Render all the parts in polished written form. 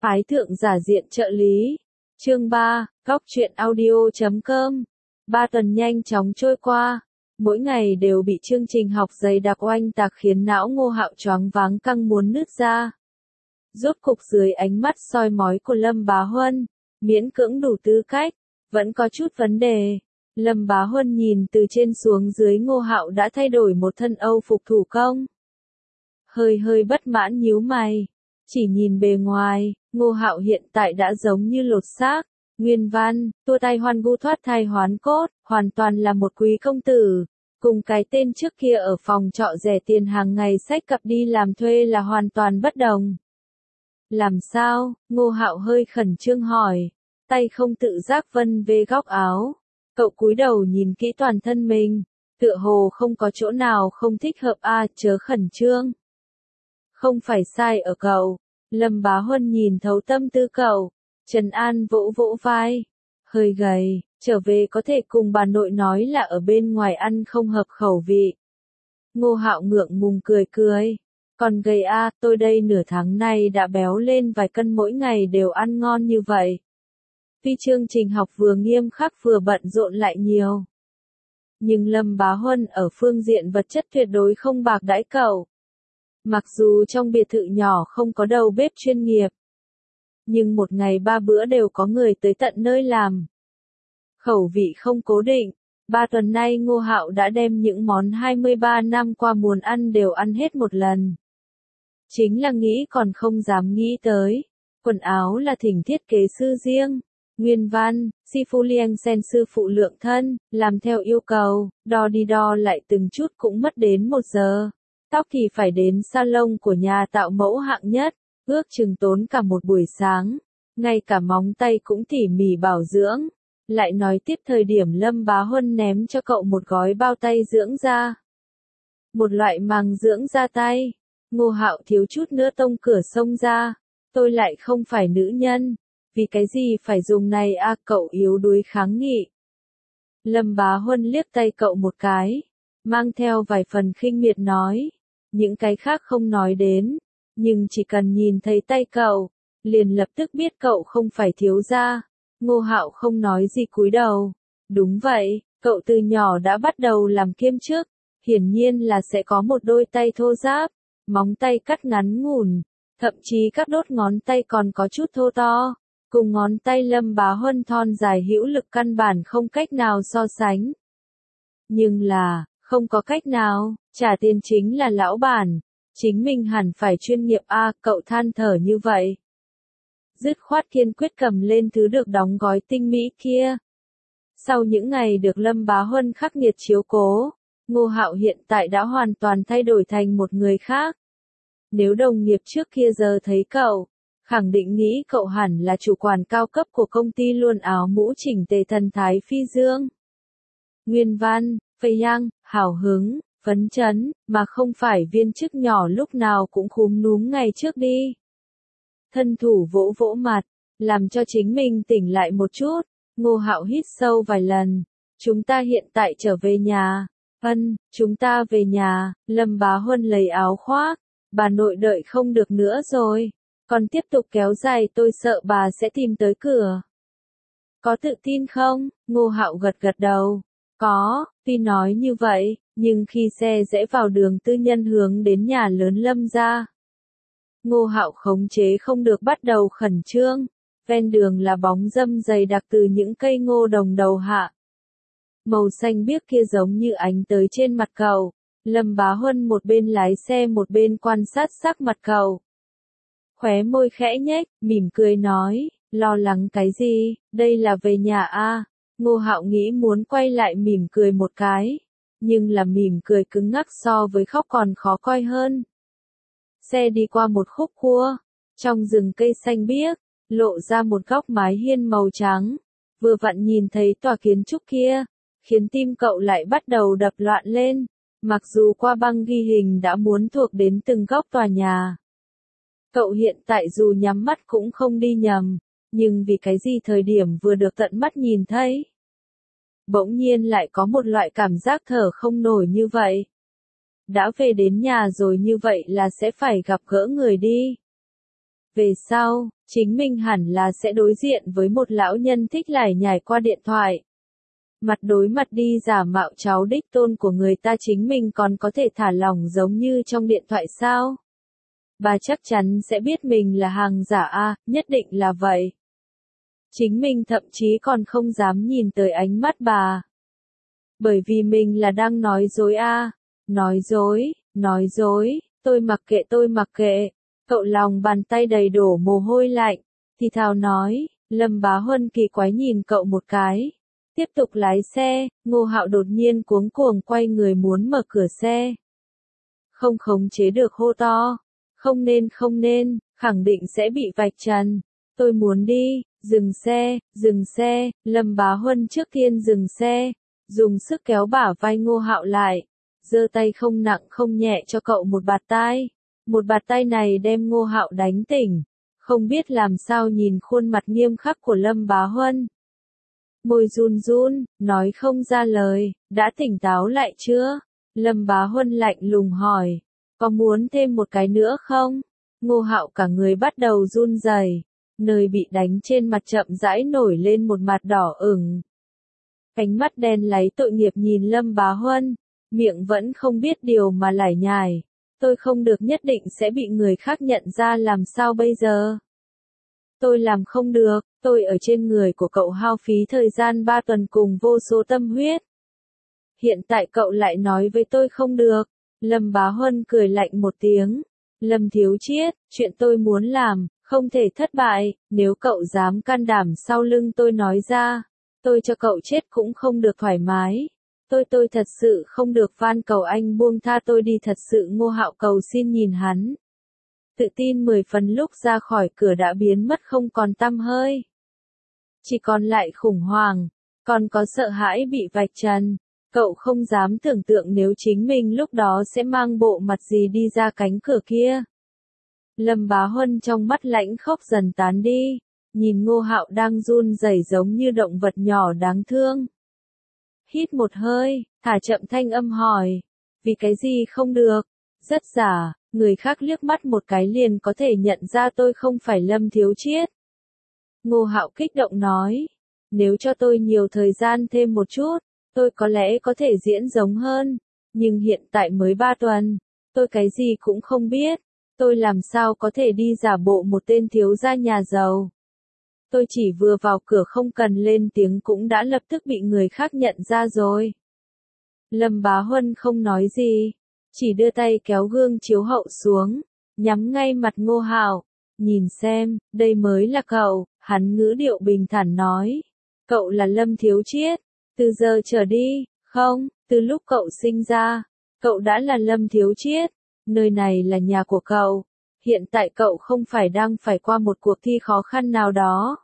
Ái thượng giả diện trợ lý. Chương 3, Góc truyện audio.com. 3 tuần nhanh chóng trôi qua, mỗi ngày đều bị chương trình học dày đặc oanh tạc khiến não Ngô Hạo choáng váng căng muốn nứt ra. Rốt cục dưới ánh mắt soi mói của Lâm Bá Huân, miễn cưỡng đủ tư cách, vẫn có chút vấn đề. Lâm Bá Huân nhìn từ trên xuống dưới Ngô Hạo đã thay đổi một thân Âu phục thủ công. Hơi bất mãn nhíu mày. Chỉ nhìn bề ngoài, Ngô Hạo hiện tại đã giống như lột xác. Nguyên văn, tua tay hoan vu thoát thai hoán cốt, hoàn toàn là một quý công tử. Cùng cái tên trước kia ở phòng trọ rẻ tiền hàng ngày xách cặp đi làm thuê là hoàn toàn bất đồng. Làm sao? Ngô Hạo hơi khẩn trương hỏi. Tay không tự giác vân về góc áo. Cậu cúi đầu nhìn kỹ toàn thân mình. Tựa hồ không có chỗ nào không thích hợp chớ khẩn trương. Không phải sai ở cậu. Lâm Bá Huân nhìn thấu tâm tư cậu. Trần An vỗ vỗ vai. Hơi gầy, trở về có thể cùng bà nội nói là ở bên ngoài ăn không hợp khẩu vị. Ngô Hạo ngượng ngùng cười cười. Còn gầy tôi đây nửa tháng nay đã béo lên vài cân, mỗi ngày đều ăn ngon như vậy. Tuy chương trình học vừa nghiêm khắc vừa bận rộn lại nhiều. Nhưng Lâm Bá Huân ở phương diện vật chất tuyệt đối không bạc đãi cậu. Mặc dù trong biệt thự nhỏ không có đầu bếp chuyên nghiệp, nhưng một ngày 3 bữa đều có người tới tận nơi làm. Khẩu vị không cố định, 3 tuần nay Ngô Hạo đã đem những món 23 năm qua muốn ăn đều ăn hết một lần. Chính là nghĩ còn không dám nghĩ tới. Quần áo là thỉnh thiết kế sư riêng. Nguyên văn, Si Phu Liêng Sen sư phụ lượng thân, làm theo yêu cầu, đo đi đo lại từng chút cũng mất đến 1 giờ. Tóc thì phải đến salon của nhà tạo mẫu hạng nhất, ước chừng tốn cả một buổi sáng. Ngay cả móng tay cũng tỉ mỉ bảo dưỡng. Lại nói tiếp thời điểm Lâm Bá Huân ném cho cậu một gói bao tay dưỡng da. Một loại màng dưỡng da tay. Ngô Hạo thiếu chút nữa tông cửa xông ra. Tôi lại không phải nữ nhân. Vì cái gì phải dùng này cậu yếu đuối kháng nghị. Lâm Bá Huân liếc tay cậu một cái. Mang theo vài phần khinh miệt nói. Những cái khác không nói đến. Nhưng chỉ cần nhìn thấy tay cậu, liền lập tức biết cậu không phải thiếu gia. Ngô Hạo không nói gì cúi đầu. Đúng vậy, cậu từ nhỏ đã bắt đầu làm kiêm chức. Hiển nhiên là sẽ có một đôi tay thô ráp. Móng tay cắt ngắn ngủn. Thậm chí các đốt ngón tay còn có chút thô to. Cùng ngón tay Lâm Bá Huân thon dài hữu lực căn bản không cách nào so sánh. Nhưng là, không có cách nào, trả tiền chính là lão bản. Chính mình hẳn phải chuyên nghiệp cậu than thở như vậy. Dứt khoát kiên quyết cầm lên thứ được đóng gói tinh mỹ kia. Sau những ngày được Lâm Bá Huân khắc nghiệt chiếu cố, Ngô Hạo hiện tại đã hoàn toàn thay đổi thành một người khác. Nếu đồng nghiệp trước kia giờ thấy cậu, khẳng định nghĩ cậu hẳn là chủ quản cao cấp của công ty luôn áo mũ chỉnh tề thần thái phi dương. Nguyên văn, phây yang, hào hứng, phấn chấn, mà không phải viên chức nhỏ lúc nào cũng khúm núm ngày trước đi. Thân thủ vỗ vỗ mặt, làm cho chính mình tỉnh lại một chút. Ngô Hạo hít sâu vài lần. Chúng ta hiện tại trở về nhà. Chúng ta về nhà. Lâm Bá Huân lấy áo khoác. Bà nội đợi không được nữa rồi. Còn tiếp tục kéo dài tôi sợ bà sẽ tìm tới cửa. Có tự tin không? Ngô Hạo gật gật đầu. Có, tuy nói như vậy, nhưng khi xe rẽ vào đường tư nhân hướng đến nhà lớn Lâm gia, Ngô Hạo khống chế không được bắt đầu khẩn trương. Ven đường là bóng râm dày đặc từ những cây ngô đồng đầu hạ. Màu xanh biếc kia giống như ánh tới trên mặt cậu. Lâm Bá Huân một bên lái xe một bên quan sát sắc mặt cậu. Khóe môi khẽ nhếch, mỉm cười nói, lo lắng cái gì, đây là về nhà Ngô Hạo nghĩ muốn quay lại mỉm cười một cái. Nhưng là mỉm cười cứng ngắc so với khóc còn khó coi hơn. Xe đi qua một khúc cua, trong rừng cây xanh biếc, lộ ra một góc mái hiên màu trắng. Vừa vặn nhìn thấy tòa kiến trúc kia, khiến tim cậu lại bắt đầu đập loạn lên. Mặc dù qua băng ghi hình đã muốn thuộc đến từng góc tòa nhà. Cậu hiện tại dù nhắm mắt cũng không đi nhầm, nhưng vì cái gì thời điểm vừa được tận mắt nhìn thấy, bỗng nhiên lại có một loại cảm giác thở không nổi như vậy. Đã về đến nhà rồi như vậy là sẽ phải gặp gỡ người đi. Về sau, chính mình hẳn là sẽ đối diện với một lão nhân thích lải nhải qua điện thoại. Mặt đối mặt đi giả mạo cháu đích tôn của người ta, chính mình còn có thể thả lỏng giống như trong điện thoại sao? Bà chắc chắn sẽ biết mình là hàng giả a, nhất định là vậy. Chính mình thậm chí còn không dám nhìn tới ánh mắt bà. Bởi vì mình là đang nói dối a. Nói dối, tôi mặc kệ. Cậu lòng bàn tay đầy đổ mồ hôi lạnh, thì thào nói. Lâm Bá Huân kỳ quái nhìn cậu một cái. Tiếp tục lái xe, Ngô Hạo đột nhiên cuống cuồng quay người muốn mở cửa xe. Không khống chế được hô to. Không nên, khẳng định sẽ bị vạch trần. Tôi muốn đi, dừng xe, Lâm Bá Huân trước tiên dừng xe, dùng sức kéo bả vai Ngô Hạo lại, giơ tay không nặng không nhẹ cho cậu một bạt tai. Một bạt tay này đem Ngô Hạo đánh tỉnh, không biết làm sao nhìn khuôn mặt nghiêm khắc của Lâm Bá Huân. Môi run run, nói không ra lời, đã tỉnh táo lại chưa? Lâm Bá Huân lạnh lùng hỏi, có muốn thêm một cái nữa không? Ngô Hạo cả người bắt đầu run rẩy, nơi bị đánh trên mặt chậm rãi nổi lên một mặt đỏ ửng. Ánh mắt đen láy tội nghiệp nhìn Lâm Bá Huân, miệng vẫn không biết điều mà lải nhải. Tôi không được, nhất định sẽ bị người khác nhận ra, làm sao bây giờ? Tôi làm không được, tôi ở trên người của cậu hao phí thời gian 3 tuần cùng vô số tâm huyết. Hiện tại cậu lại nói với tôi không được. Lâm Bá Huân cười lạnh một tiếng. Lâm Thiếu Chiết, chuyện tôi muốn làm, không thể thất bại, nếu cậu dám can đảm sau lưng tôi nói ra, tôi cho cậu chết cũng không được thoải mái. Tôi thật sự không được, van cầu anh buông tha tôi đi, thật sự. Ngô Hạo cầu xin nhìn hắn. Tự tin 10 phần lúc ra khỏi cửa đã biến mất không còn tăm hơi. Chỉ còn lại khủng hoảng, còn có sợ hãi bị vạch trần. Cậu không dám tưởng tượng nếu chính mình lúc đó sẽ mang bộ mặt gì đi ra cánh cửa kia. Lâm Bá Huân trong mắt lãnh khốc dần tán đi, nhìn Ngô Hạo đang run rẩy giống như động vật nhỏ đáng thương. Hít một hơi, thả chậm thanh âm hỏi, vì cái gì không được? Rất giả, người khác liếc mắt một cái liền có thể nhận ra tôi không phải Lâm Thiếu Chiết. Ngô Hạo kích động nói, nếu cho tôi nhiều thời gian thêm một chút, tôi có lẽ có thể diễn giống hơn, nhưng hiện tại mới 3 tuần, tôi cái gì cũng không biết, tôi làm sao có thể đi giả bộ một tên thiếu gia nhà giàu. Tôi chỉ vừa vào cửa không cần lên tiếng cũng đã lập tức bị người khác nhận ra rồi. Lâm Bá Huân không nói gì, chỉ đưa tay kéo gương chiếu hậu xuống, nhắm ngay mặt Ngô Hạo, nhìn xem, đây mới là cậu, hắn ngữ điệu bình thản nói, cậu là Lâm Thiếu Chiết, từ giờ trở đi, không, từ lúc cậu sinh ra, cậu đã là Lâm Thiếu Chiết, nơi này là nhà của cậu, hiện tại cậu không phải đang phải qua một cuộc thi khó khăn nào đó,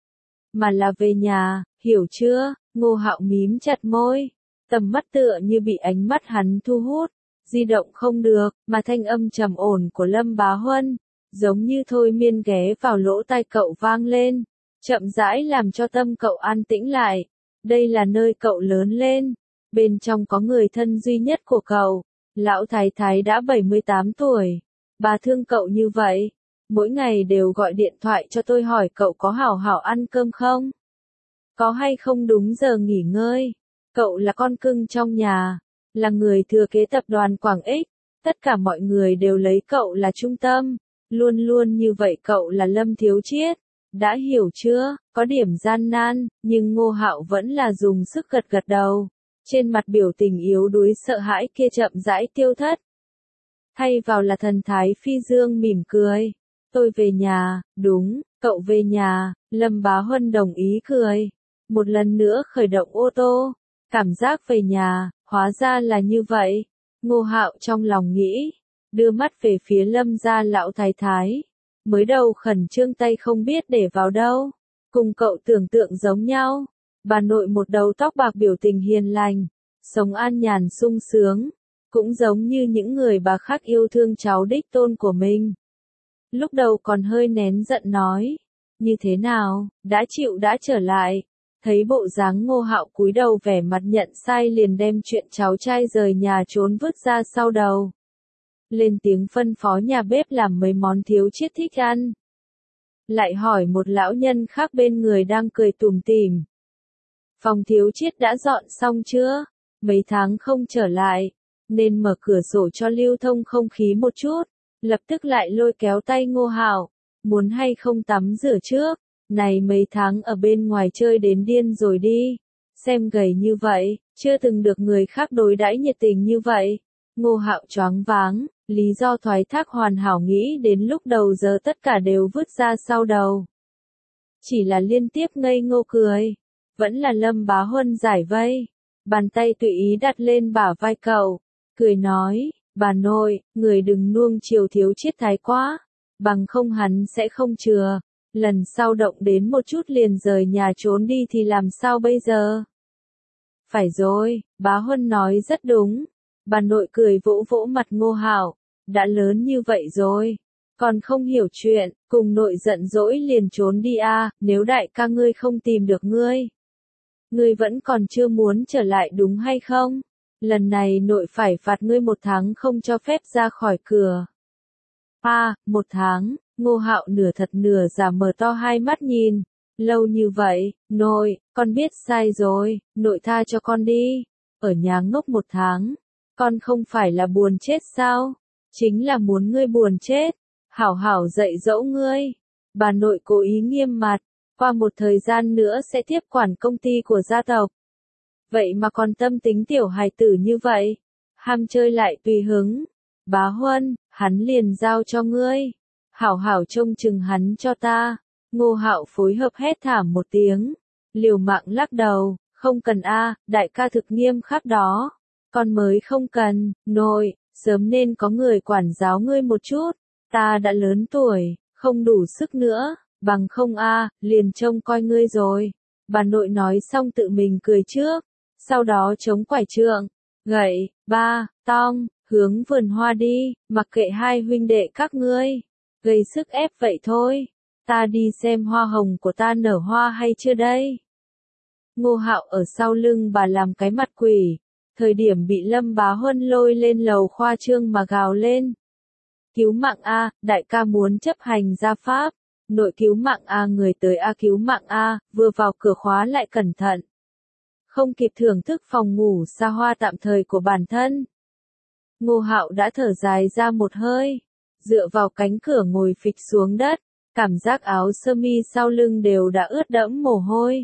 mà là về nhà, hiểu chưa? Ngô Hạo mím chặt môi, tầm mắt tựa như bị ánh mắt hắn thu hút, di động không được, mà thanh âm trầm ổn của Lâm Bá Huân, giống như thôi miên ghé vào lỗ tai cậu vang lên, chậm rãi làm cho tâm cậu an tĩnh lại. Đây là nơi cậu lớn lên, bên trong có người thân duy nhất của cậu, lão thái thái đã 78 tuổi, bà thương cậu như vậy, mỗi ngày đều gọi điện thoại cho tôi hỏi cậu có hảo hảo ăn cơm không? Có hay không đúng giờ nghỉ ngơi? Cậu là con cưng trong nhà, là người thừa kế tập đoàn Quảng Ích, tất cả mọi người đều lấy cậu là trung tâm, luôn luôn như vậy. Cậu là Lâm Thiếu Chiết, đã hiểu chưa? Có điểm gian nan, nhưng Ngô Hạo vẫn là dùng sức gật gật đầu, trên mặt biểu tình yếu đuối sợ hãi kia chậm rãi tiêu thất. Thay vào là thần thái phi dương mỉm cười. Tôi về nhà, đúng, cậu về nhà. Lâm Bá Huân đồng ý cười, một lần nữa khởi động ô tô, cảm giác về nhà, hóa ra là như vậy. Ngô Hạo trong lòng nghĩ, đưa mắt về phía Lâm gia lão thái thái, mới đầu khẩn trương tay không biết để vào đâu, cùng cậu tưởng tượng giống nhau. Bà nội một đầu tóc bạc, biểu tình hiền lành, sống an nhàn sung sướng, cũng giống như những người bà khác yêu thương cháu đích tôn của mình. Lúc đầu còn hơi nén giận nói, như thế nào, đã chịu đã trở lại. Thấy bộ dáng Ngô Hạo cúi đầu vẻ mặt nhận sai liền đem chuyện cháu trai rời nhà trốn vứt ra sau đầu. Lên tiếng phân phó nhà bếp làm mấy món Thiếu Chiết thích ăn. lại hỏi một lão nhân khác bên người đang cười tủm tỉm. Phòng Thiếu Chiết đã dọn xong chưa? Mấy tháng không trở lại, nên mở cửa sổ cho lưu thông không khí một chút. Lập tức lại lôi kéo tay Ngô Hạo, muốn hay không tắm rửa trước, này mấy tháng ở bên ngoài chơi đến điên rồi đi, xem gầy như vậy, chưa từng được người khác đối đãi nhiệt tình như vậy. Ngô Hạo choáng váng, lý do thoái thác hoàn hảo nghĩ đến lúc đầu giờ tất cả đều vứt ra sau đầu. Chỉ là liên tiếp ngây ngô cười, vẫn là Lâm Bá Huân giải vây, bàn tay tùy ý đặt lên bả vai cậu, cười nói, bà nội, người đừng nuông chiều Thiếu Chiết thái quá, bằng không hắn sẽ không chừa, lần sau động đến một chút liền rời nhà trốn đi thì làm sao bây giờ? Phải rồi, bá Huân nói rất đúng, bà nội cười vỗ vỗ mặt Ngô Hạo, đã lớn như vậy rồi, còn không hiểu chuyện, cùng nội giận dỗi liền trốn đi à, nếu đại ca ngươi không tìm được ngươi. Ngươi vẫn còn chưa muốn trở lại đúng hay không? Lần này nội phải phạt ngươi 1 tháng không cho phép ra khỏi cửa. 1 tháng, Ngô Hạo nửa thật nửa giả mở to hai mắt nhìn. Lâu như vậy, nội, con biết sai rồi, nội tha cho con đi. Ở nhà ngốc 1 tháng, con không phải là buồn chết sao? Chính là muốn ngươi buồn chết. Hảo hảo dạy dỗ ngươi. Bà nội cố ý nghiêm mặt, qua một thời gian nữa sẽ tiếp quản công ty của gia tộc. Vậy mà còn tâm tính tiểu hài tử như vậy, ham chơi lại tùy hứng. Bá Huân, hắn liền giao cho ngươi. Hảo hảo trông chừng hắn cho ta. Ngô Hạo phối hợp hét thảm một tiếng. Liều mạng lắc đầu, không cần a, đại ca thực nghiêm khắc đó. Con mới không cần, nội, sớm nên có người quản giáo ngươi một chút. Ta đã lớn tuổi, không đủ sức nữa, bằng không a, liền trông coi ngươi rồi. Bà nội nói xong tự mình cười trước, sau đó chống quải trượng, gậy, tong, hướng vườn hoa đi, mặc kệ hai huynh đệ các ngươi, gây sức ép vậy thôi. Ta đi xem hoa hồng của ta nở hoa hay chưa đây. Ngô Hạo ở sau lưng bà làm cái mặt quỷ, thời điểm bị Lâm Bá Huân lôi lên lầu khoa trương mà gào lên. Cứu mạng a, đại ca muốn chấp hành gia pháp. Nội cứu mạng a, người tới a, cứu mạng a, vừa vào cửa khóa lại cẩn thận. Không kịp thưởng thức phòng ngủ xa hoa tạm thời của bản thân. Ngô Hạo đã thở dài ra một hơi, dựa vào cánh cửa ngồi phịch xuống đất, cảm giác áo sơ mi sau lưng đều đã ướt đẫm mồ hôi.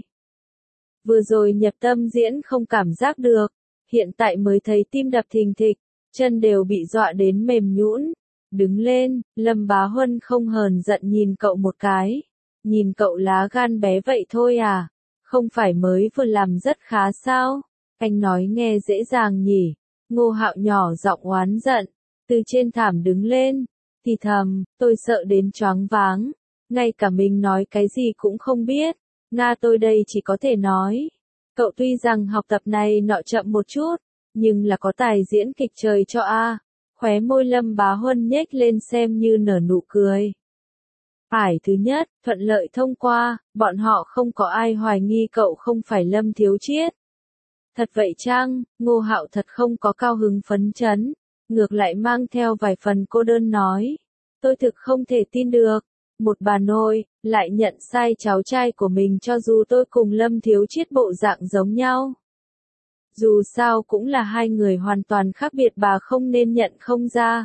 Vừa rồi nhập tâm diễn không cảm giác được, hiện tại mới thấy tim đập thình thịch, chân đều bị dọa đến mềm nhũn. Đứng lên, Lâm Bá Huân không hờn giận nhìn cậu một cái. Nhìn cậu lá gan bé vậy thôi à? Không phải mới vừa làm rất khá sao? Anh nói nghe dễ dàng nhỉ? Ngô Hạo nhỏ giọng oán giận, từ trên thảm đứng lên, thì thầm, tôi sợ đến choáng váng, ngay cả mình nói cái gì cũng không biết. Nga tôi đây chỉ có thể nói, cậu tuy rằng học tập này nọ chậm một chút, nhưng là có tài diễn kịch trời cho a. Khóe môi Lâm Bá Huân nhếch lên xem như nở nụ cười. Phải thứ nhất, thuận lợi thông qua, bọn họ không có ai hoài nghi cậu không phải Lâm Thiếu Chiết. Thật vậy chăng? Ngô Hạo thật không có cao hứng phấn chấn, ngược lại mang theo vài phần cô đơn nói. Tôi thực không thể tin được, một bà nội, lại nhận sai cháu trai của mình cho dù tôi cùng Lâm Thiếu Chiết bộ dạng giống nhau. Dù sao cũng là hai người hoàn toàn khác biệt, bà không nên nhận không ra.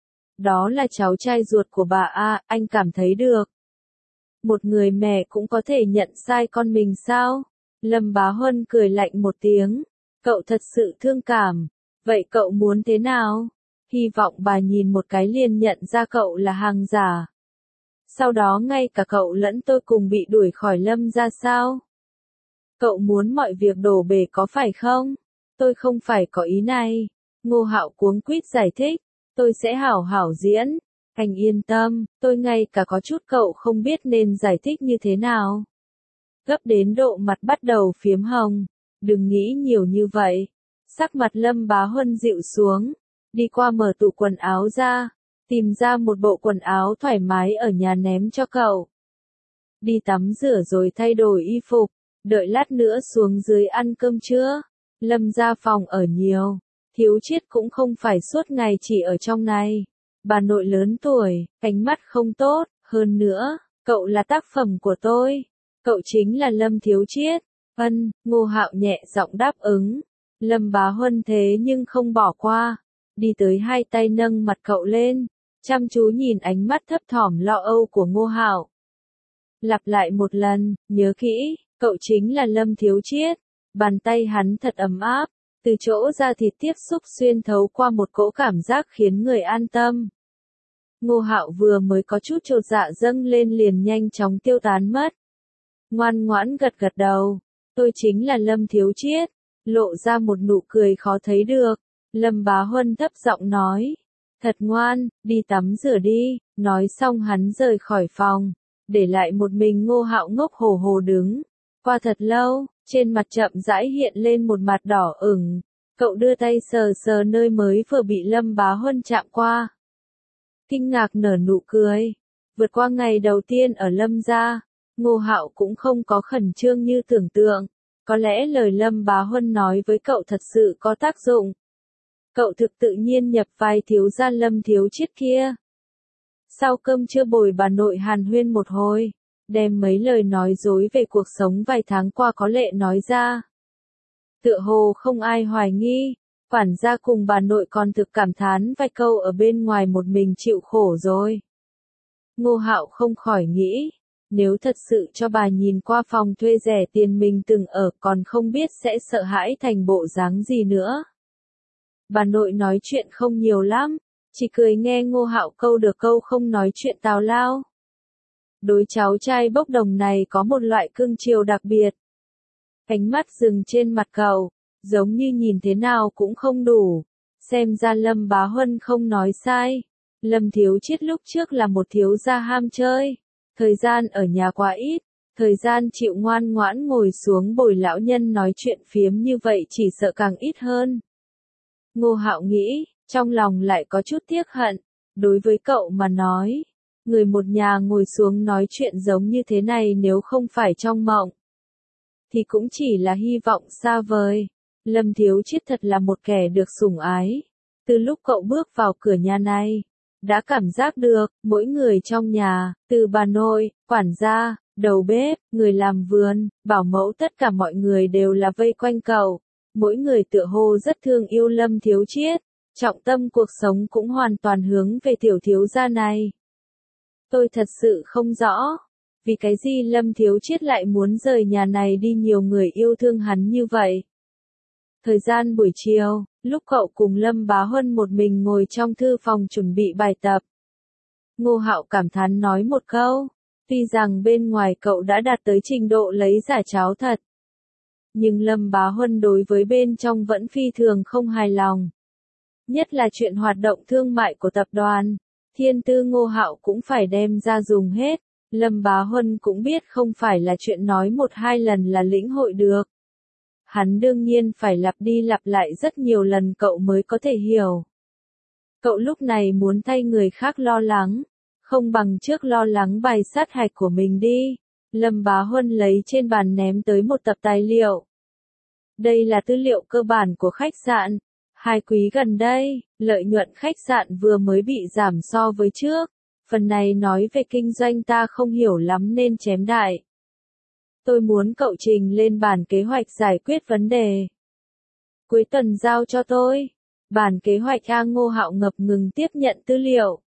Đó là cháu trai ruột của bà a, anh cảm thấy được. Một người mẹ cũng có thể nhận sai con mình sao? Lâm Bá Huân cười lạnh một tiếng. Cậu thật sự thương cảm. Vậy cậu muốn thế nào? Hy vọng bà nhìn một cái liền nhận ra cậu là hàng giả. Sau đó ngay cả cậu lẫn tôi cùng bị đuổi khỏi Lâm ra sao? Cậu muốn mọi việc đổ bể có phải không? Tôi không phải có ý này. Ngô Hạo cuống quýt giải thích. Tôi sẽ hảo hảo diễn. Anh yên tâm, tôi ngay cả có chút cậu không biết nên giải thích như thế nào. Gấp đến độ mặt bắt đầu phiếm hồng. Đừng nghĩ nhiều như vậy. Sắc mặt Lâm Bá Huân dịu xuống. Đi qua mở tủ quần áo ra. Tìm ra một bộ quần áo thoải mái ở nhà ném cho cậu. Đi tắm rửa rồi thay đổi y phục. Đợi lát nữa xuống dưới ăn cơm trưa. Lâm ra phòng ở nhiều. Thiếu Chiết cũng không phải suốt ngày chỉ ở trong này. Bà nội lớn tuổi, ánh mắt không tốt, hơn nữa, Cậu là tác phẩm của tôi. Cậu chính là Lâm Thiếu Chiết. Ân, Ngô Hạo nhẹ giọng đáp ứng. Lâm Bá Huân thế nhưng không bỏ qua. Đi tới hai tay nâng mặt cậu lên. Chăm chú nhìn ánh mắt thấp thỏm lo âu của Ngô Hạo. Lặp lại một lần, nhớ kỹ, cậu chính là Lâm Thiếu Chiết. Bàn tay hắn thật ấm áp. Từ chỗ da thịt tiếp xúc xuyên thấu qua một cỗ cảm giác khiến người an tâm. Ngô Hạo vừa mới có chút chột dạ dâng lên liền nhanh chóng tiêu tán mất. Ngoan ngoãn gật gật đầu. Tôi chính là Lâm Thiếu Chiết. Lộ ra một nụ cười khó thấy được. Lâm Bá Huân thấp giọng nói. Thật ngoan, đi tắm rửa đi. Nói xong hắn rời khỏi phòng. Để lại một mình Ngô Hạo ngốc hổ hổ đứng. Qua thật lâu, trên mặt chậm rãi hiện lên một mặt đỏ ửng. Cậu đưa tay sờ sờ nơi mới vừa bị Lâm Bá Huân chạm qua. Kinh ngạc nở nụ cười. Vượt qua ngày đầu tiên ở Lâm gia, Ngô Hạo cũng không có khẩn trương như tưởng tượng. Có lẽ lời Lâm Bá Huân nói với cậu thật sự có tác dụng. Cậu thực tự nhiên nhập vai thiếu gia Lâm Thiếu Chiết kia. Sau cơm trưa bồi bà nội hàn huyên một hồi, đem mấy lời nói dối về cuộc sống vài tháng qua có lệ nói ra. Tựa hồ không ai hoài nghi, quản gia cùng bà nội còn thực cảm thán vài câu ở bên ngoài một mình chịu khổ rồi. Ngô Hạo không khỏi nghĩ, nếu thật sự cho bà nhìn qua phòng thuê rẻ tiền mình từng ở còn không biết sẽ sợ hãi thành bộ dáng gì nữa. Bà nội nói chuyện không nhiều lắm, chỉ cười nghe Ngô Hạo câu được câu không nói chuyện tào lao. Đối cháu trai bốc đồng này có một loại cưng chiều đặc biệt. Ánh mắt dừng trên mặt cậu, giống như nhìn thế nào cũng không đủ. Xem ra Lâm Bá Huân không nói sai. Lâm Thiếu Chiết lúc trước là một thiếu gia ham chơi. Thời gian ở nhà quá ít. Thời gian chịu ngoan ngoãn ngồi xuống bồi lão nhân nói chuyện phiếm như vậy chỉ sợ càng ít hơn. Ngô Hạo nghĩ, trong lòng lại có chút tiếc hận. Đối với cậu mà nói, người một nhà ngồi xuống nói chuyện giống như thế này nếu không phải trong mộng, thì cũng chỉ là hy vọng xa vời. Lâm Thiếu Chiết thật là một kẻ được sủng ái. Từ lúc cậu bước vào cửa nhà này, đã cảm giác được, mỗi người trong nhà, từ bà nội, quản gia, đầu bếp, người làm vườn, bảo mẫu tất cả mọi người đều là vây quanh cậu. Mỗi người tựa hồ rất thương yêu Lâm Thiếu Chiết, trọng tâm cuộc sống cũng hoàn toàn hướng về tiểu thiếu gia này. Tôi thật sự không rõ, vì cái gì Lâm Thiếu Chiết lại muốn rời nhà này đi, nhiều người yêu thương hắn như vậy. Thời gian buổi chiều, lúc cậu cùng Lâm Bá Huân một mình ngồi trong thư phòng chuẩn bị bài tập, Ngô Hạo cảm thán nói một câu, tuy rằng bên ngoài cậu đã đạt tới trình độ lấy giả cháo thật, nhưng Lâm Bá Huân đối với bên trong vẫn phi thường không hài lòng. Nhất là chuyện hoạt động thương mại của tập đoàn, thiên tư Ngô Hạo cũng phải đem ra dùng hết. Lâm Bá Huân cũng biết không phải là chuyện nói một hai lần là lĩnh hội được. Hắn đương nhiên phải lặp đi lặp lại rất nhiều lần cậu mới có thể hiểu. Cậu lúc này muốn thay người khác lo lắng, không bằng trước lo lắng bài sát hạch của mình đi. Lâm Bá Huân lấy trên bàn ném tới một tập tài liệu. Đây là tư liệu cơ bản của khách sạn. 2 quý gần đây, lợi nhuận khách sạn vừa mới bị giảm so với trước. Phần này nói về kinh doanh ta không hiểu lắm nên chém đại. Tôi muốn cậu trình lên bản kế hoạch giải quyết vấn đề. Cuối tuần giao cho tôi. Bản kế hoạch Ngô Hạo ngập ngừng tiếp nhận tư liệu.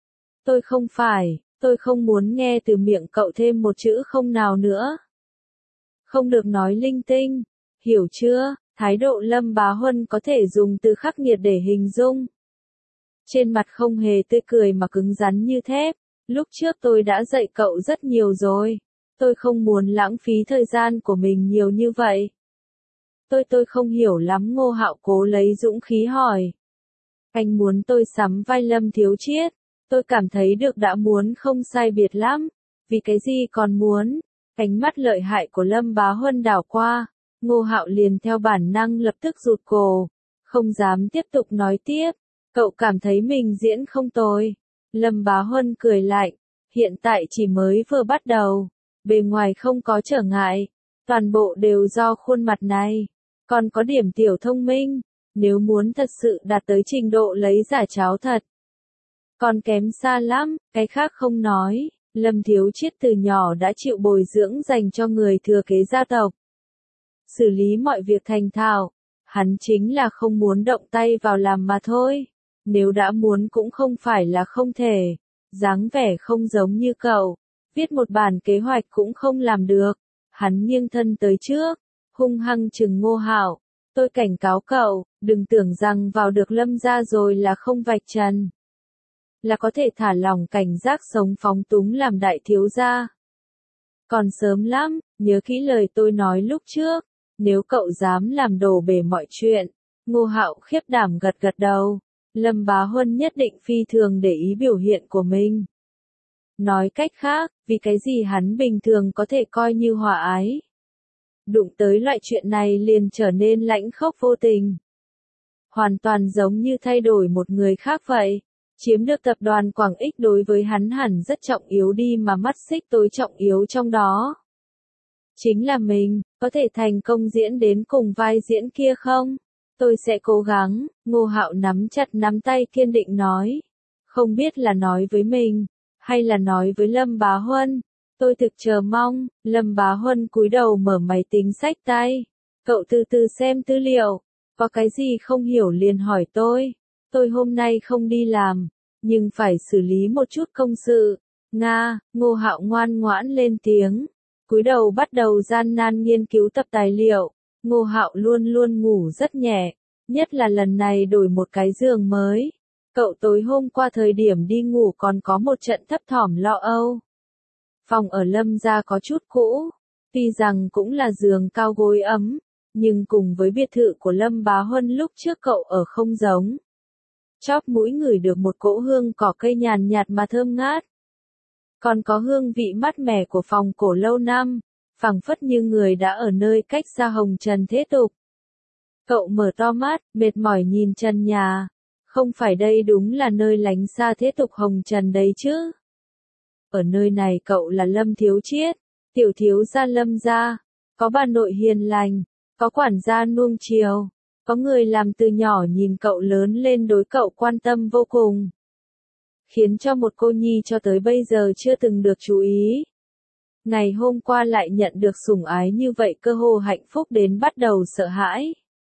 Tôi không muốn nghe từ miệng cậu thêm một chữ không nào nữa. Không được nói linh tinh, hiểu chưa? Thái độ Lâm Bá Huân có thể dùng từ khắc nghiệt để hình dung. Trên mặt không hề tươi cười mà cứng rắn như thép. Lúc trước tôi đã dạy cậu rất nhiều rồi. Tôi không muốn lãng phí thời gian của mình nhiều như vậy. Tôi không hiểu lắm. Ngô Hạo cố lấy dũng khí hỏi. Anh muốn tôi sắm vai Lâm Thiếu Chiết. Tôi cảm thấy được đã muốn không sai biệt lắm. Vì cái gì còn muốn? Ánh mắt lợi hại của Lâm Bá Huân đảo qua. Ngô Hạo liền theo bản năng lập tức rụt cổ. Không dám tiếp tục nói tiếp. Cậu cảm thấy mình diễn không tồi. Lâm Bá Huân cười lạnh. Hiện tại chỉ mới vừa bắt đầu. Bề ngoài không có trở ngại. Toàn bộ đều do khuôn mặt này. Còn có điểm tiểu thông minh. Nếu muốn thật sự đạt tới trình độ lấy giả cháo thật. Còn kém xa lắm, cái khác không nói. Lâm Thiếu Chiết từ nhỏ đã chịu bồi dưỡng dành cho người thừa kế gia tộc. Xử lý mọi việc thành thạo, hắn chính là không muốn động tay vào làm mà thôi. Nếu đã muốn cũng không phải là không thể. Dáng vẻ không giống như cậu, viết một bản kế hoạch cũng không làm được. Hắn nghiêng thân tới trước, hung hăng chừng Ngô Hạo. Tôi cảnh cáo cậu, đừng tưởng rằng vào được Lâm gia rồi là không vạch trần. Là có thể thả lỏng cảnh giác sống phóng túng làm đại thiếu gia. Còn sớm lắm, nhớ kỹ lời tôi nói lúc trước. Nếu cậu dám làm đổ bể mọi chuyện. Ngô Hạo khiếp đảm gật gật đầu. Lâm Bá Huân nhất định phi thường để ý biểu hiện của mình. Nói cách khác, vì cái gì hắn bình thường có thể coi như hòa ái. Đụng tới loại chuyện này liền trở nên lãnh khốc vô tình. Hoàn toàn giống như thay đổi một người khác vậy. Chiếm được tập đoàn Quảng Ích đối với hắn hẳn rất trọng yếu đi mà mắt xích tối trọng yếu trong đó. Chính là mình, có thể thành công diễn đến cùng vai diễn kia không? Tôi sẽ cố gắng, Ngô Hạo nắm chặt nắm tay kiên định nói. Không biết là nói với mình, hay là nói với Lâm Bá Huân. Tôi thực chờ mong, Lâm Bá Huân cúi đầu mở máy tính xách tay. Cậu từ từ xem tư liệu, có cái gì không hiểu liền hỏi tôi. Tôi hôm nay không đi làm, nhưng phải xử lý một chút công sự. Nga, Ngô Hạo ngoan ngoãn lên tiếng. Cúi đầu bắt đầu gian nan nghiên cứu tập tài liệu. Ngô Hạo luôn luôn ngủ rất nhẹ, nhất là lần này đổi một cái giường mới. Cậu tối hôm qua thời điểm đi ngủ còn có một trận thấp thỏm lo âu. Phòng ở Lâm gia có chút cũ, tuy rằng cũng là giường cao gối ấm, nhưng cùng với biệt thự của Lâm Bá Huân lúc trước cậu ở không giống. Chóp mũi ngửi được một cỗ hương cỏ cây nhàn nhạt mà thơm ngát. Còn có hương vị mát mẻ của phòng cổ lâu năm, phảng phất như người đã ở nơi cách xa hồng trần thế tục. Cậu mở to mắt, mệt mỏi nhìn trần nhà. Không phải đây đúng là nơi lánh xa thế tục hồng trần đấy chứ. Ở nơi này cậu là Lâm Thiếu Chiết, tiểu thiếu gia Lâm gia, có bà nội hiền lành, có quản gia nuông chiều, có người làm từ nhỏ nhìn cậu lớn lên đối cậu quan tâm vô cùng. Khiến cho một cô nhi cho tới bây giờ chưa từng được chú ý. Ngày hôm qua lại nhận được sủng ái như vậy cơ hồ hạnh phúc đến bắt đầu sợ hãi.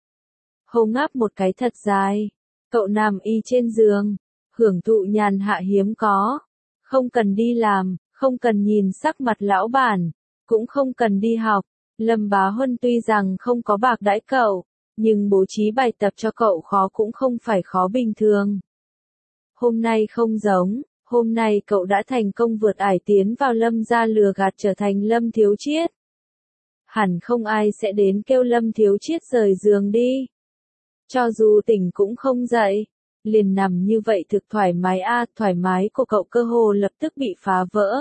Hô ngáp một cái thật dài, cậu nằm y trên giường, hưởng thụ nhàn hạ hiếm có. Không cần đi làm, không cần nhìn sắc mặt lão bản, cũng không cần đi học. Lâm Bá Huân tuy rằng không có bạc đãi cậu, nhưng bố trí bài tập cho cậu khó cũng không phải khó bình thường. Hôm nay không giống, hôm nay cậu đã thành công vượt ải tiến vào Lâm gia lừa gạt trở thành Lâm Thiếu Chiết. Hẳn không ai sẽ đến kêu Lâm Thiếu Chiết rời giường đi. Cho dù tỉnh cũng không dậy, liền nằm như vậy thực thoải mái thoải mái của cậu cơ hồ lập tức bị phá vỡ.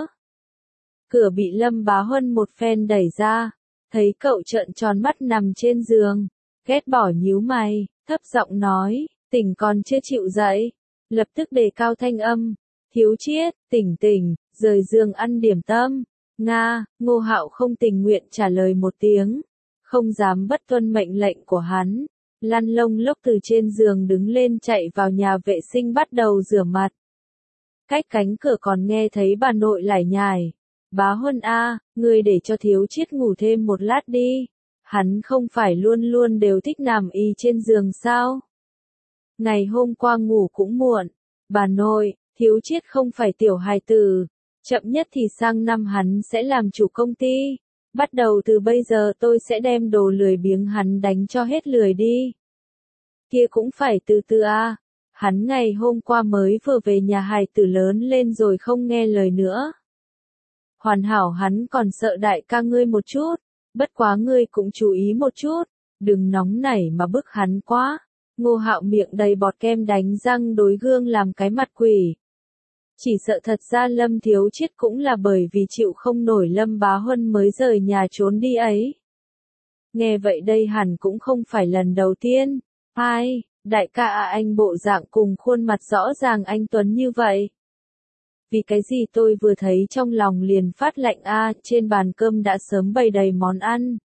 Cửa bị Lâm Bá Huân một phen đẩy ra, thấy cậu trợn tròn mắt nằm trên giường, ghét bỏ nhíu mày, thấp giọng nói, tỉnh còn chưa chịu dậy. Lập tức đề cao thanh âm, Thiếu Chiết, tỉnh tỉnh, rời giường ăn điểm tâm. Nga, Ngô Hạo không tình nguyện trả lời một tiếng, không dám bất tuân mệnh lệnh của hắn, lăn lông lốc từ trên giường đứng lên chạy vào nhà vệ sinh bắt đầu rửa mặt. Cách cánh cửa còn nghe thấy bà nội lải nhải, Bá Huân ngươi để cho Thiếu Chiết ngủ thêm một lát đi, hắn không phải luôn luôn đều thích nằm y trên giường sao? Ngày hôm qua ngủ cũng muộn, bà nội, Thiếu Chiết không phải tiểu hài tử, chậm nhất thì sang năm hắn sẽ làm chủ công ty. Bắt đầu từ bây giờ tôi sẽ đem đồ lười biếng hắn đánh cho hết lười đi. Kia cũng phải từ từ hắn ngày hôm qua mới vừa về nhà hài tử lớn lên rồi không nghe lời nữa. Hoàn hảo hắn còn sợ đại ca ngươi một chút, bất quá ngươi cũng chú ý một chút, đừng nóng nảy mà bức hắn quá. Ngô Hạo miệng đầy bọt kem đánh răng đối gương làm cái mặt quỷ. Chỉ sợ thật ra Lâm Thiếu Chiết cũng là bởi vì chịu không nổi Lâm Bá Huân mới rời nhà trốn đi ấy. Nghe vậy đây hẳn cũng không phải lần đầu tiên. Ai, đại ca anh bộ dạng cùng khuôn mặt rõ ràng anh Tuấn như vậy. Vì cái gì tôi vừa thấy trong lòng liền phát lạnh trên bàn cơm đã sớm bày đầy món ăn.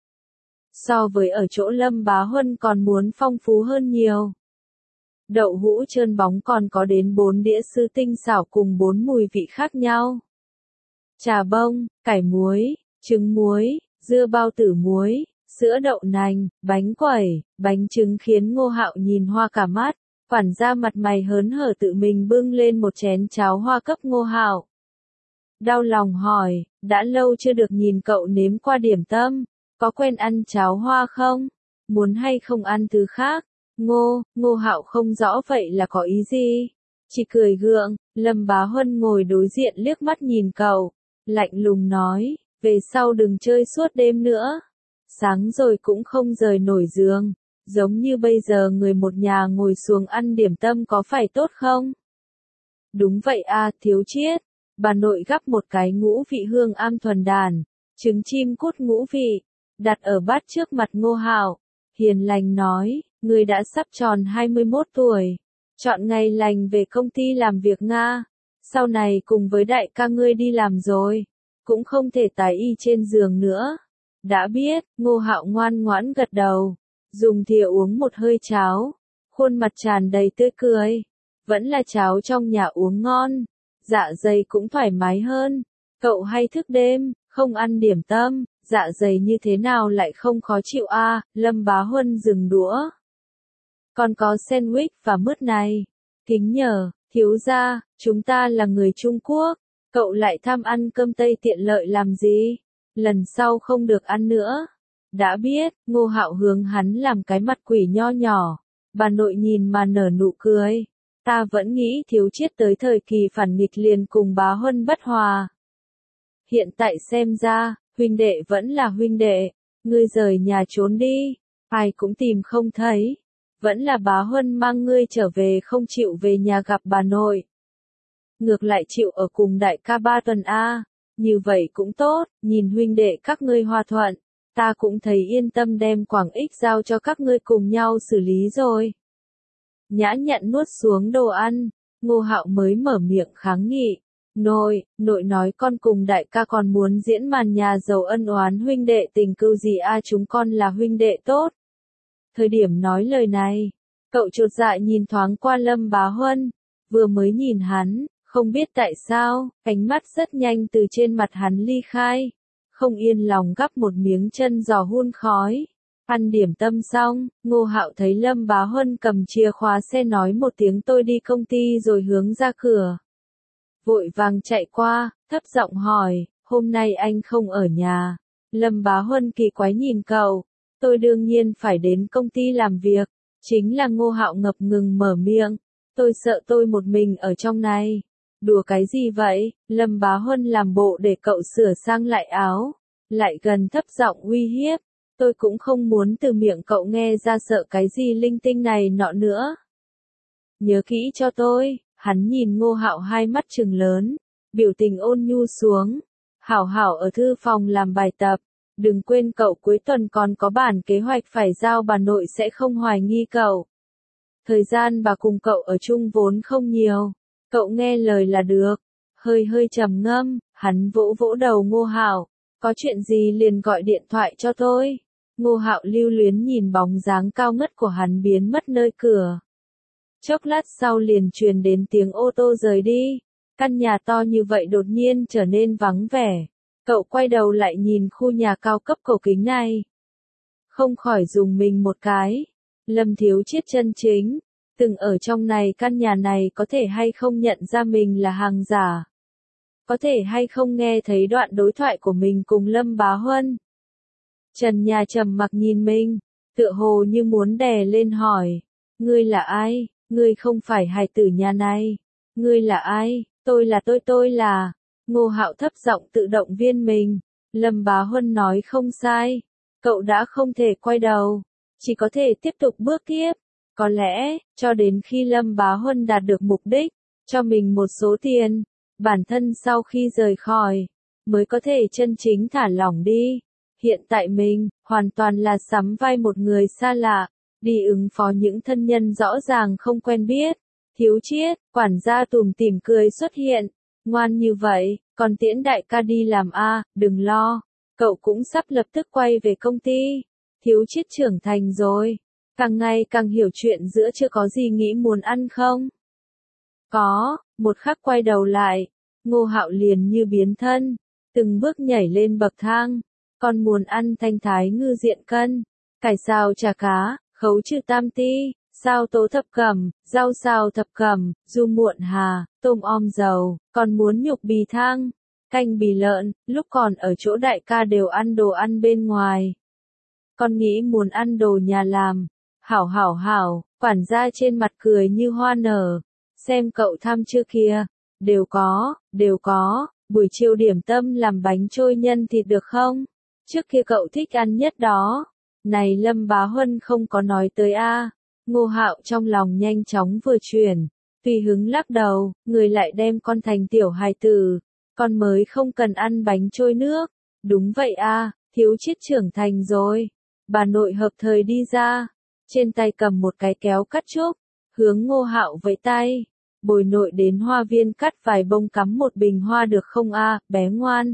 So với ở chỗ Lâm Bá Huân còn muốn phong phú hơn nhiều. Đậu hũ trơn bóng còn có đến 4 đĩa sư tinh xảo cùng 4 mùi vị khác nhau. trà bông, cải muối, trứng muối, dưa bao tử muối, sữa đậu nành, bánh quẩy, bánh trứng khiến Ngô Hạo nhìn hoa cả mắt. Quản gia mặt mày hớn hở tự mình bưng lên một chén cháo hoa cấp Ngô Hạo. Đau lòng hỏi, đã lâu chưa được nhìn cậu nếm qua điểm tâm, có quen ăn cháo hoa không? Muốn hay không ăn thứ khác? Ngô Hạo không rõ vậy là có ý gì? Chỉ cười gượng, Lâm Bá Huân ngồi đối diện liếc mắt nhìn cậu, lạnh lùng nói, về sau đừng chơi suốt đêm nữa. Sáng rồi cũng không rời nổi giường, giống như bây giờ người một nhà ngồi xuống ăn điểm tâm có phải tốt không? Đúng vậy à, thiếu chiết. Bà nội gắp một cái ngũ vị hương am thuần đàn, trứng chim cút ngũ vị, đặt ở bát trước mặt Ngô Hạo, hiền lành nói, người đã sắp tròn 21 tuổi, chọn ngày lành về công ty làm việc Nga, sau này cùng với đại ca ngươi đi làm rồi, cũng không thể tái y trên giường nữa. Đã biết, Ngô Hạo ngoan ngoãn gật đầu, dùng thìa uống một hơi cháo, khuôn mặt tràn đầy tươi cười, vẫn là cháo trong nhà uống ngon. Dạ dày cũng thoải mái hơn. Cậu hay thức đêm, không ăn điểm tâm, dạ dày như thế nào lại không khó chịu à? Lâm Bá Huân dừng đũa. Còn có sandwich và mứt này. Kính nhờ, thiếu gia, chúng ta là người Trung Quốc, cậu lại tham ăn cơm Tây tiện lợi làm gì? Lần sau không được ăn nữa. Đã biết, Ngô Hạo hướng hắn làm cái mặt quỷ nho nhỏ. Bà nội nhìn mà nở nụ cười. Ta vẫn nghĩ thiếu chiết tới thời kỳ phản nghịch liền cùng Bá Huân bất hòa. Hiện tại xem ra, huynh đệ vẫn là huynh đệ, ngươi rời nhà trốn đi, ai cũng tìm không thấy. Vẫn là Bá Huân mang ngươi trở về không chịu về nhà gặp bà nội. Ngược lại chịu ở cùng đại ca 3 tuần a, như vậy cũng tốt, nhìn huynh đệ các ngươi hòa thuận, ta cũng thấy yên tâm đem Quảng Ích giao cho các ngươi cùng nhau xử lý rồi. Nhã Nhặn nuốt xuống đồ ăn, Ngô Hạo mới mở miệng kháng nghị. Nội nói con cùng đại ca còn muốn diễn màn nhà giàu ân oán huynh đệ tình cưu gì a, chúng con là huynh đệ tốt. Thời điểm nói lời này, cậu chột dạ nhìn thoáng qua Lâm Bá Huân, vừa mới nhìn hắn, không biết tại sao, ánh mắt rất nhanh từ trên mặt hắn ly khai, không yên lòng gắp một miếng chân giò hun khói. Ăn điểm tâm xong, Ngô Hạo thấy Lâm Bá Huân cầm chìa khóa xe nói một tiếng tôi đi công ty rồi hướng ra cửa. Vội vàng chạy qua, thấp giọng hỏi, hôm nay anh không ở nhà. Lâm Bá Huân kỳ quái nhìn cậu, tôi đương nhiên phải đến công ty làm việc. Chính là Ngô Hạo ngập ngừng mở miệng, tôi sợ tôi một mình ở trong này. Đùa cái gì vậy? Lâm Bá Huân làm bộ để cậu sửa sang lại áo, lại gần thấp giọng uy hiếp. Tôi cũng không muốn từ miệng cậu nghe ra sợ cái gì linh tinh này nọ nữa. Nhớ kỹ cho tôi, hắn nhìn Ngô Hạo hai mắt trừng lớn, biểu tình ôn nhu xuống. Hảo hảo ở thư phòng làm bài tập, đừng quên cậu cuối tuần còn có bản kế hoạch phải giao bà nội sẽ không hoài nghi cậu. Thời gian bà cùng cậu ở chung vốn không nhiều, cậu nghe lời là được. Hơi trầm ngâm, hắn vỗ vỗ đầu Ngô Hạo, có chuyện gì liền gọi điện thoại cho tôi. Ngô Hạo lưu luyến nhìn bóng dáng cao ngất của hắn biến mất nơi cửa. Chốc lát sau liền truyền đến tiếng ô tô rời đi. Căn nhà to như vậy đột nhiên trở nên vắng vẻ. Cậu quay đầu lại nhìn khu nhà cao cấp cổ kính này. Không khỏi dùng mình một cái. Lâm Thiếu Chiết chân chính. Từng ở trong này căn nhà này có thể hay không nhận ra mình là hàng giả. Có thể hay không nghe thấy đoạn đối thoại của mình cùng Lâm Bá Huân. Trần Nhà trầm mặc nhìn mình, tựa hồ như muốn đè lên hỏi. Ngươi là ai? Ngươi không phải hài tử nhà này. Ngươi là ai? Tôi là. Ngô Hạo thấp giọng tự động viên mình. Lâm Bá Huân nói không sai. Cậu đã không thể quay đầu. Chỉ có thể tiếp tục bước tiếp. Có lẽ, cho đến khi Lâm Bá Huân đạt được mục đích, cho mình một số tiền, bản thân sau khi rời khỏi, mới có thể chân chính thả lỏng đi. Hiện tại mình, hoàn toàn là sắm vai một người xa lạ, đi ứng phó những thân nhân rõ ràng không quen biết. Thiếu Chiết, quản gia tủm tỉm cười xuất hiện, ngoan như vậy, còn tiễn đại ca đi làm a, đừng lo, cậu cũng sắp lập tức quay về công ty. Thiếu Chiết trưởng thành rồi, càng ngày càng hiểu chuyện giữa chưa có gì nghĩ muốn ăn không? Có, một khắc quay đầu lại, Ngô Hạo liền như biến thân, từng bước nhảy lên bậc thang. Con muốn ăn thanh thái ngư diện cân, cải xào chả cá, khấu trừ tam ti, sao tố thập cẩm, rau xào thập cẩm, du muộn hà, tôm om dầu, còn muốn nhục bì thang, canh bì lợn, lúc còn ở chỗ đại ca đều ăn đồ ăn bên ngoài. Con nghĩ muốn ăn đồ nhà làm. Hảo hảo hảo, quản gia trên mặt cười như hoa nở. Xem cậu tham chưa kia. Đều có, buổi chiều điểm tâm làm bánh trôi nhân thịt được không? Trước kia cậu thích ăn nhất đó. Này Lâm Bá Huân không có nói tới a. Ngô Hạo trong lòng nhanh chóng vừa chuyển. Tùy hứng lắc đầu, người lại đem con thành tiểu hài tử. Con mới không cần ăn bánh trôi nước. Đúng vậy a, thiếu chiết trưởng thành rồi. Bà nội hợp thời đi ra. Trên tay cầm một cái kéo cắt trúc. Hướng Ngô Hạo vẫy tay. Bồi nội đến hoa viên cắt vài bông cắm một bình hoa được không a, bé ngoan.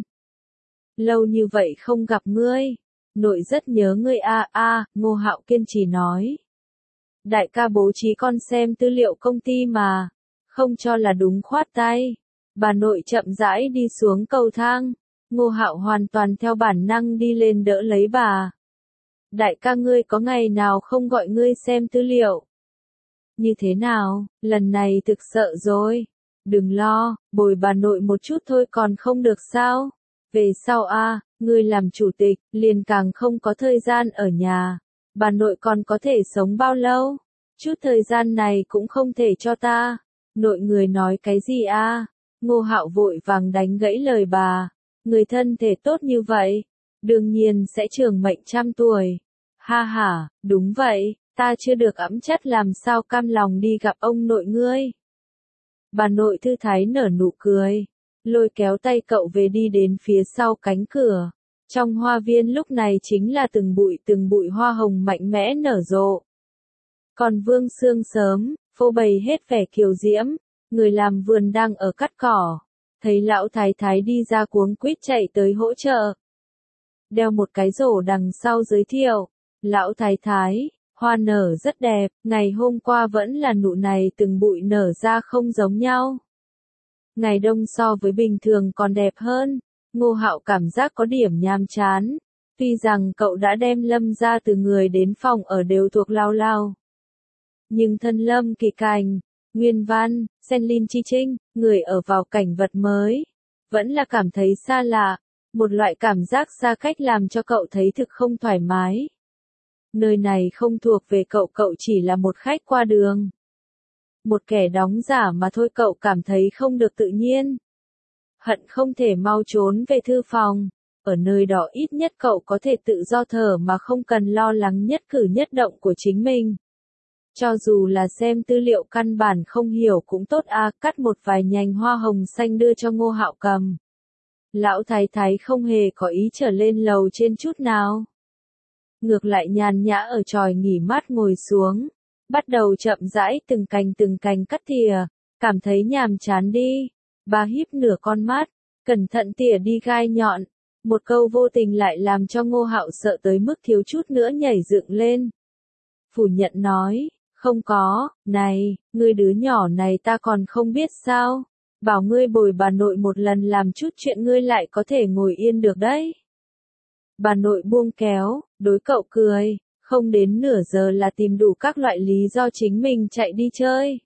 Lâu như vậy không gặp ngươi. Nội rất nhớ ngươi a. Ngô Hạo kiên trì nói. Đại ca bố trí con xem tư liệu công ty mà. Không cho là đúng khoát tay. Bà nội chậm rãi đi xuống cầu thang. Ngô Hạo hoàn toàn theo bản năng đi lên đỡ lấy bà. Đại ca ngươi có ngày nào không gọi ngươi xem tư liệu? Như thế nào, lần này thực sợ rồi. Đừng lo, bồi bà nội một chút thôi còn không được sao? Về sau a, ngươi làm chủ tịch, liền càng không có thời gian ở nhà. Bà nội còn có thể sống bao lâu? Chút thời gian này cũng không thể cho ta. Nội người nói cái gì a? Ngô Hạo vội vàng đánh gãy lời bà. Người thân thể tốt như vậy, đương nhiên sẽ trường mệnh trăm tuổi. Ha ha, đúng vậy, ta chưa được ẵm chất làm sao cam lòng đi gặp ông nội ngươi. Bà nội thư thái nở nụ cười, lôi kéo tay cậu về đi đến phía sau cánh cửa. Trong hoa viên lúc này chính là từng bụi hoa hồng mạnh mẽ nở rộ. Còn Vương Sương sớm, phô bày hết vẻ kiều diễm, người làm vườn đang ở cắt cỏ. Thấy lão thái thái đi ra cuống quýt chạy tới hỗ trợ. Đeo một cái rổ đằng sau giới thiệu. Lão thái thái, hoa nở rất đẹp, ngày hôm qua vẫn là nụ này từng bụi nở ra không giống nhau. Ngày đông so với bình thường còn đẹp hơn. Ngô Hạo cảm giác có điểm nhàm chán. Tuy rằng cậu đã đem Lâm ra từ người đến phòng ở đều thuộc lao lao. Nhưng thân Lâm Kỳ Cảnh, Nguyên Văn, Sen Linh Chi Trinh, người ở vào cảnh vật mới. Vẫn là cảm thấy xa lạ. Một loại cảm giác xa cách làm cho cậu thấy thực không thoải mái. Nơi này không thuộc về cậu, cậu chỉ là một khách qua đường. Một kẻ đóng giả mà thôi, cậu cảm thấy không được tự nhiên. Hận không thể mau trốn về thư phòng. Ở nơi đó ít nhất cậu có thể tự do thở mà không cần lo lắng nhất cử nhất động của chính mình. Cho dù là xem tư liệu căn bản không hiểu cũng tốt cắt một vài nhành hoa hồng xanh đưa cho Ngô Hạo cầm. Lão thái thái không hề có ý trở lên lầu trên chút nào. Ngược lại nhàn nhã ở chòi nghỉ mát ngồi xuống. Bắt đầu chậm rãi từng cành cắt thìa. Cảm thấy nhàm chán đi. Bà híp nửa con mắt. Cẩn thận tỉa đi gai nhọn. Một câu vô tình lại làm cho Ngô Hạo sợ tới mức thiếu chút nữa nhảy dựng lên. Phủ nhận nói. Không có, này, ngươi đứa nhỏ này ta còn không biết sao. Bảo ngươi bồi bà nội một lần làm chút chuyện ngươi lại có thể ngồi yên được đấy. Bà nội buông kéo, đối cậu cười, không đến nửa giờ là tìm đủ các loại lý do chính mình chạy đi chơi.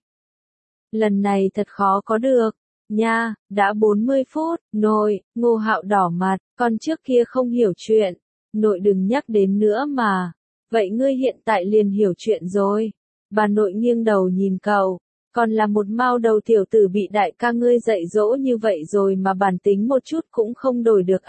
Lần này thật khó có được, nha, đã 40 phút, nội, Ngô Hạo đỏ mặt, con trước kia không hiểu chuyện, nội đừng nhắc đến nữa mà. Vậy ngươi hiện tại liền hiểu chuyện rồi. Bà nội nghiêng đầu nhìn cậu, còn là một mao đầu tiểu tử bị đại ca ngươi dạy dỗ như vậy rồi mà bản tính một chút cũng không đổi được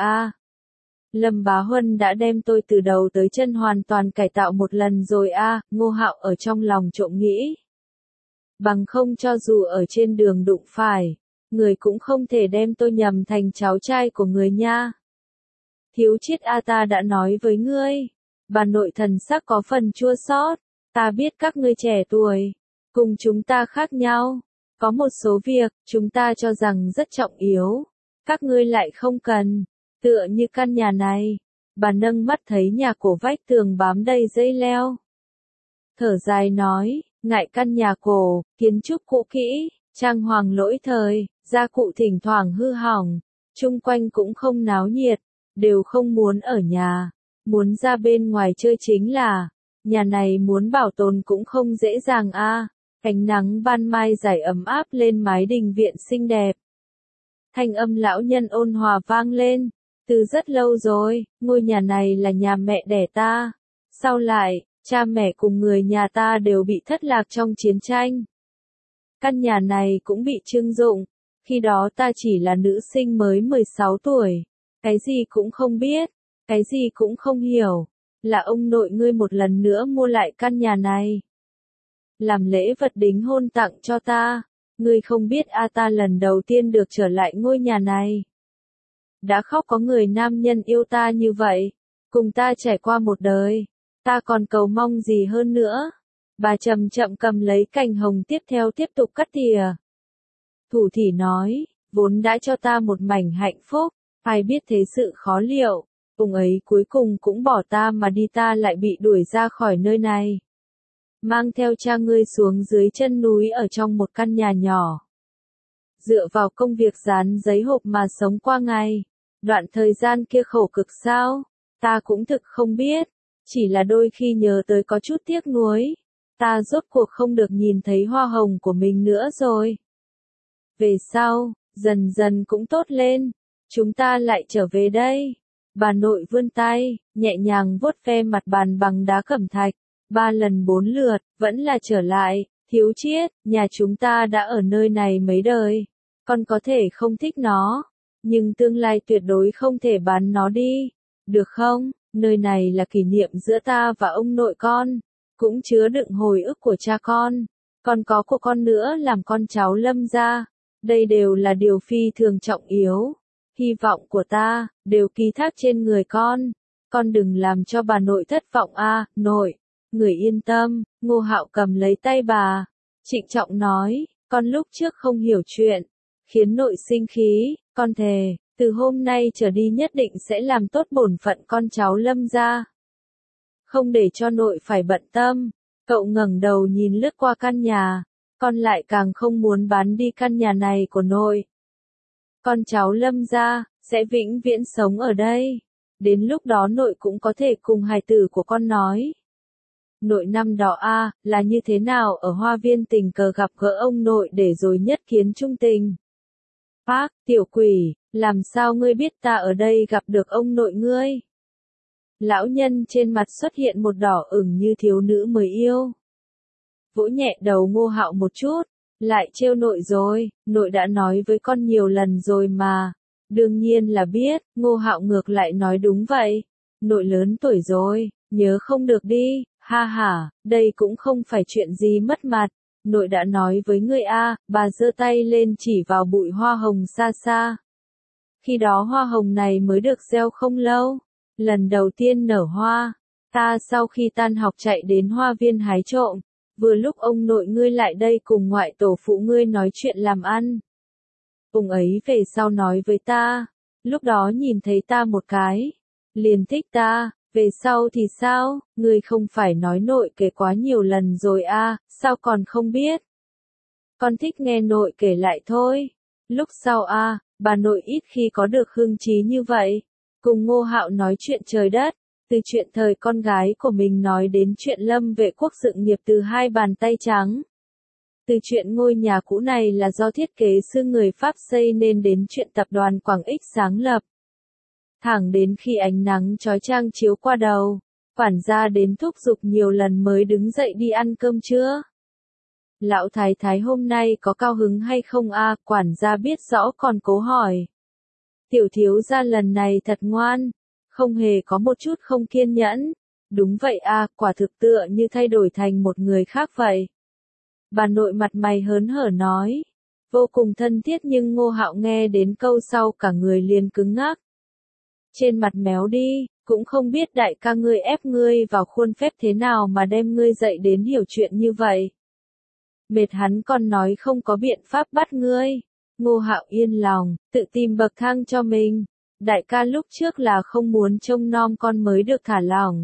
Lâm Bá Huân đã đem tôi từ đầu tới chân hoàn toàn cải tạo một lần rồi Ngô Hạo ở trong lòng trộm nghĩ. Bằng không cho dù ở trên đường đụng phải, người cũng không thể đem tôi nhầm thành cháu trai của người nha. Thiếu chiết ta đã nói với ngươi. Bà nội thần sắc có phần chua xót. Ta biết các ngươi trẻ tuổi, cùng chúng ta khác nhau. Có một số việc, chúng ta cho rằng rất trọng yếu. Các ngươi lại không cần. Tựa như căn nhà này. Bà nâng mắt thấy nhà cổ vách tường bám đầy dây leo. Thở dài nói, ngại căn nhà cổ, kiến trúc cũ kỹ, trang hoàng lỗi thời, gia cụ thỉnh thoảng hư hỏng. chung quanh cũng không náo nhiệt, đều không muốn ở nhà, muốn ra bên ngoài chơi chính là, nhà này muốn bảo tồn cũng không dễ dàng a. Ánh nắng ban mai rải ấm áp lên mái đình viện xinh đẹp. Thanh âm lão nhân ôn hòa vang lên, từ rất lâu rồi, ngôi nhà này là nhà mẹ đẻ ta. Sau lại, cha mẹ cùng người nhà ta đều bị thất lạc trong chiến tranh. Căn nhà này cũng bị trưng dụng, khi đó ta chỉ là nữ sinh mới 16 tuổi, cái gì cũng không biết, cái gì cũng không hiểu, là ông nội ngươi một lần nữa mua lại căn nhà này. Làm lễ vật đính hôn tặng cho ta, ngươi không biết ta lần đầu tiên được trở lại ngôi nhà này. Đã khóc có người nam nhân yêu ta như vậy, cùng ta trải qua một đời, ta còn cầu mong gì hơn nữa. Bà chậm chậm cầm lấy cành hồng tiếp theo tiếp tục cắt tỉa. Thủ thỉ nói, vốn đã cho ta một mảnh hạnh phúc, ai biết thế sự khó liệu, ông ấy cuối cùng cũng bỏ ta mà đi, ta lại bị đuổi ra khỏi nơi này. Mang theo cha ngươi xuống dưới chân núi ở trong một căn nhà nhỏ. Dựa vào công việc dán giấy hộp mà sống qua ngày. Đoạn thời gian kia khổ cực sao? Ta cũng thực không biết. Chỉ là đôi khi nhớ tới có chút tiếc nuối. Ta rốt cuộc không được nhìn thấy hoa hồng của mình nữa rồi. Về sau, dần dần cũng tốt lên. Chúng ta lại trở về đây. Bà nội vươn tay, nhẹ nhàng vuốt ve mặt bàn bằng đá cẩm thạch. 3 lần 4 lượt, vẫn là trở lại. Thiếu Chiết, nhà chúng ta đã ở nơi này mấy đời. Con có thể không thích nó, nhưng tương lai tuyệt đối không thể bán nó đi. Được không? Nơi này là kỷ niệm giữa ta và ông nội con, cũng chứa đựng hồi ức của cha con. Còn có của con nữa làm con cháu Lâm gia. Đây đều là điều phi thường trọng yếu. Hy vọng của ta, đều ký thác trên người con. Con đừng làm cho bà nội thất vọng nội. Người yên tâm, Ngô Hạo cầm lấy tay bà. Trịnh trọng nói, con lúc trước không hiểu chuyện, khiến nội sinh khí, con thề, từ hôm nay trở đi nhất định sẽ làm tốt bổn phận con cháu Lâm gia. Không để cho nội phải bận tâm. Cậu ngẩng đầu nhìn lướt qua căn nhà, con lại càng không muốn bán đi căn nhà này của nội. Con cháu Lâm gia sẽ vĩnh viễn sống ở đây. Đến lúc đó nội cũng có thể cùng hài tử của con nói. Nội năm đó là như thế nào ở hoa viên tình cờ gặp gỡ ông nội để rồi nhất kiến trung tình. Phác, tiểu quỷ, làm sao ngươi biết ta ở đây gặp được ông nội ngươi? Lão nhân trên mặt xuất hiện một đỏ ửng như thiếu nữ mới yêu. Vỗ nhẹ đầu Ngô Hạo một chút, lại trêu nội rồi, nội đã nói với con nhiều lần rồi mà. Đương nhiên là biết, Ngô Hạo ngược lại nói đúng vậy. Nội lớn tuổi rồi, nhớ không được đi, ha ha, đây cũng không phải chuyện gì mất mặt. Nội đã nói với ngươi bà giơ tay lên chỉ vào bụi hoa hồng xa xa. Khi đó hoa hồng này mới được gieo không lâu, lần đầu tiên nở hoa. Ta sau khi tan học chạy đến hoa viên hái trộm, vừa lúc ông nội ngươi lại đây cùng ngoại tổ phụ ngươi nói chuyện làm ăn. Ông ấy về sau nói với ta, lúc đó nhìn thấy ta một cái, liền thích ta, về sau thì sao, ngươi không phải nói nội kể quá nhiều lần rồi sao còn không biết. Con thích nghe nội kể lại thôi. Lúc sau bà nội ít khi có được hưng trí như vậy. Cùng Ngô Hạo nói chuyện trời đất, từ chuyện thời con gái của mình nói đến chuyện Lâm Vệ Quốc sự nghiệp từ hai bàn tay trắng. Từ chuyện ngôi nhà cũ này là do thiết kế sư người Pháp xây nên đến chuyện tập đoàn Quảng Ích sáng lập. Thẳng đến khi ánh nắng chói chang chiếu qua đầu, quản gia đến thúc giục nhiều lần mới đứng dậy đi ăn cơm trưa. Lão thái thái hôm nay có cao hứng hay không quản gia biết rõ còn cố hỏi. Tiểu thiếu gia lần này thật ngoan, không hề có một chút không kiên nhẫn. Đúng vậy quả thực tựa như thay đổi thành một người khác vậy. Bà nội mặt mày hớn hở nói, vô cùng thân thiết, nhưng Ngô Hạo nghe đến câu sau cả người liền cứng ngắc. Trên mặt méo đi, cũng không biết đại ca ngươi ép ngươi vào khuôn phép thế nào mà đem ngươi dạy đến hiểu chuyện như vậy. Mệt hắn còn nói không có biện pháp bắt ngươi. Ngô Hạo yên lòng, tự tìm bậc thang cho mình. Đại ca lúc trước là không muốn trông nom con mới được thả lỏng.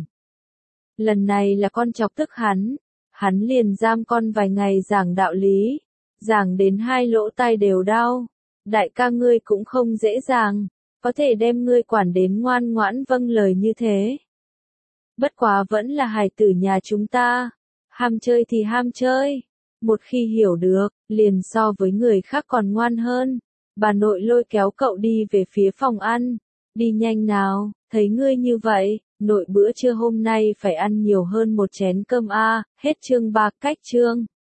Lần này là con chọc tức hắn liền giam con vài ngày giảng đạo lý, giảng đến hai lỗ tai đều đau. Đại ca ngươi cũng không dễ dàng, có thể đem ngươi quản đến ngoan ngoãn vâng lời như thế. Bất quá vẫn là hài tử nhà chúng ta, ham chơi thì ham chơi, một khi hiểu được, liền so với người khác còn ngoan hơn. Bà nội lôi kéo cậu đi về phía phòng ăn, đi nhanh nào, thấy ngươi như vậy, nội bữa trưa hôm nay phải ăn nhiều hơn một chén cơm a. Hết chương 3, cách chương.